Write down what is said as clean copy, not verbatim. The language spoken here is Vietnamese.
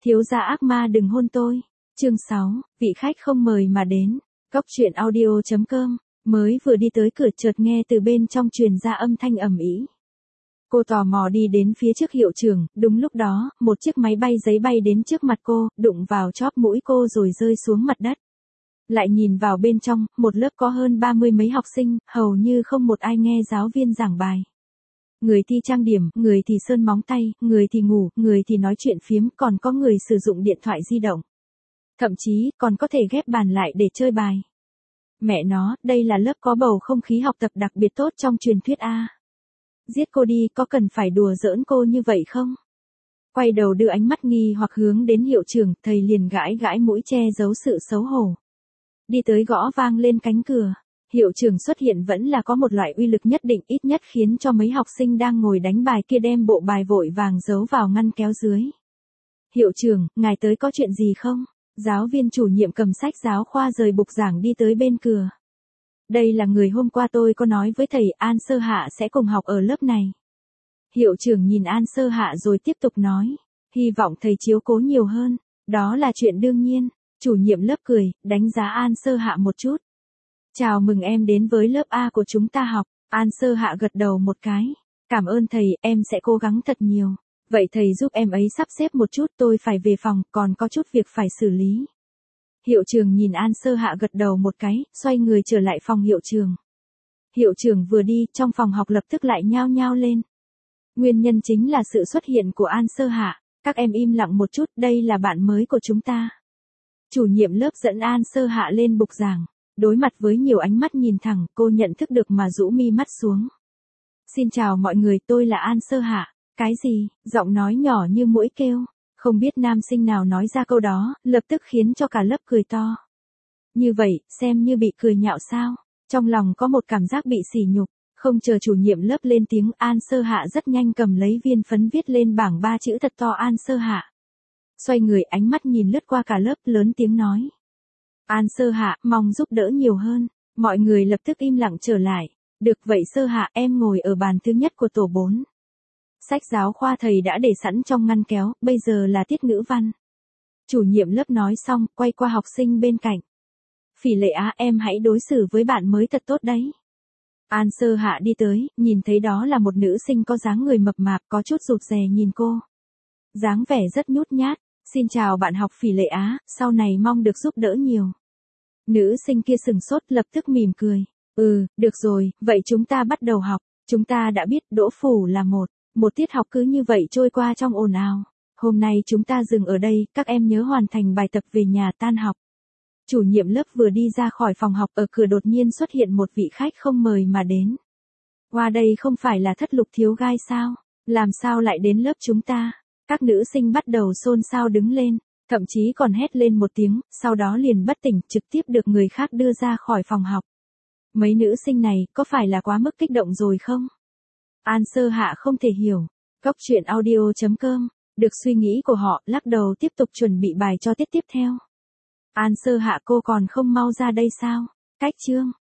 Thiếu gia ác ma đừng hôn tôi. Chương 6, vị khách không mời mà đến. Cóc truyện audio.com, mới vừa đi tới cửa chợt nghe từ bên trong truyền ra âm thanh ầm ĩ. Cô tò mò đi đến phía trước hiệu trưởng, đúng lúc đó, một chiếc máy bay giấy bay đến trước mặt cô, đụng vào chóp mũi cô rồi rơi xuống mặt đất. Lại nhìn vào bên trong, một lớp có hơn 30 mấy học sinh, hầu như không một ai nghe giáo viên giảng bài. Người thì trang điểm, người thì sơn móng tay, người thì ngủ, người thì nói chuyện phiếm, còn có người sử dụng điện thoại di động. Thậm chí, còn có thể ghép bàn lại để chơi bài. Mẹ nó, đây là lớp có bầu không khí học tập đặc biệt tốt trong truyền thuyết A. Giết cô đi, có cần phải đùa giỡn cô như vậy không? Quay đầu đưa ánh mắt nghi hoặc hướng đến hiệu trưởng, thầy liền gãi gãi mũi che giấu sự xấu hổ. Đi tới gõ vang lên cánh cửa. Hiệu trưởng xuất hiện vẫn là có một loại uy lực nhất định, ít nhất khiến cho mấy học sinh đang ngồi đánh bài kia đem bộ bài vội vàng giấu vào ngăn kéo dưới. Hiệu trưởng, ngài tới có chuyện gì không? Giáo viên chủ nhiệm cầm sách giáo khoa rời bục giảng đi tới bên cửa. Đây là người hôm qua tôi có nói với thầy, An Sơ Hạ sẽ cùng học ở lớp này. Hiệu trưởng nhìn An Sơ Hạ rồi tiếp tục nói. Hy vọng thầy chiếu cố nhiều hơn. Đó là chuyện đương nhiên. Chủ nhiệm lớp cười, đánh giá An Sơ Hạ một chút. Chào mừng em đến với lớp A của chúng ta học. An Sơ Hạ gật đầu một cái. Cảm ơn thầy, em sẽ cố gắng thật nhiều. Vậy thầy giúp em ấy sắp xếp một chút, tôi phải về phòng, còn có chút việc phải xử lý. Hiệu trưởng nhìn An Sơ Hạ gật đầu một cái, xoay người trở lại phòng hiệu trưởng. Hiệu trưởng vừa đi, trong phòng học lập tức lại nhao nhao lên. Nguyên nhân chính là sự xuất hiện của An Sơ Hạ. Các em im lặng một chút, đây là bạn mới của chúng ta. Chủ nhiệm lớp dẫn An Sơ Hạ lên bục giảng. Đối mặt với nhiều ánh mắt nhìn thẳng, cô nhận thức được mà rũ mi mắt xuống. Xin chào mọi người, tôi là An Sơ Hạ. Cái gì? Giọng nói nhỏ như muỗi kêu. Không biết nam sinh nào nói ra câu đó, lập tức khiến cho cả lớp cười to. Như vậy, xem như bị cười nhạo sao? Trong lòng có một cảm giác bị sỉ nhục. Không chờ chủ nhiệm lớp lên tiếng, An Sơ Hạ rất nhanh cầm lấy viên phấn viết lên bảng 3 chữ thật to An Sơ Hạ. Xoay người ánh mắt nhìn lướt qua cả lớp, lớn tiếng nói. An Sơ Hạ, mong giúp đỡ nhiều hơn. Mọi người lập tức im lặng trở lại. Được vậy Sơ Hạ, em ngồi ở bàn thứ nhất của tổ 4. Sách giáo khoa thầy đã để sẵn trong ngăn kéo, bây giờ là tiết ngữ văn. Chủ nhiệm lớp nói xong, quay qua học sinh bên cạnh. Phỉ Lệ Á, em hãy đối xử với bạn mới thật tốt đấy. An Sơ Hạ đi tới, nhìn thấy đó là một nữ sinh có dáng người mập mạp, có chút rụt rè nhìn cô. Dáng vẻ rất nhút nhát. Xin chào bạn học Phỉ Lệ Á, sau này mong được giúp đỡ nhiều. Nữ sinh kia sừng sốt, lập tức mỉm cười. Được rồi, vậy chúng ta bắt đầu học. Chúng ta đã biết đỗ phủ là một tiết học cứ như vậy trôi qua trong ồn ào. Hôm nay chúng ta dừng ở đây, các em nhớ hoàn thành bài tập về nhà tan học. Chủ nhiệm lớp vừa đi ra khỏi phòng học, ở cửa đột nhiên xuất hiện một vị khách không mời mà đến. Qua đây không phải là Thất Lục thiếu gai sao? Làm sao lại đến lớp chúng ta? Các nữ sinh bắt đầu xôn xao đứng lên, thậm chí còn hét lên một tiếng, sau đó liền bất tỉnh, trực tiếp được người khác đưa ra khỏi phòng học. Mấy nữ sinh này, có phải là quá mức kích động rồi không? An Sơ Hạ không thể hiểu. Cóc truyện audio.com, được suy nghĩ của họ, lắc đầu tiếp tục chuẩn bị bài cho tiết tiếp theo. An Sơ Hạ, cô còn không mau ra đây sao? Cách chương.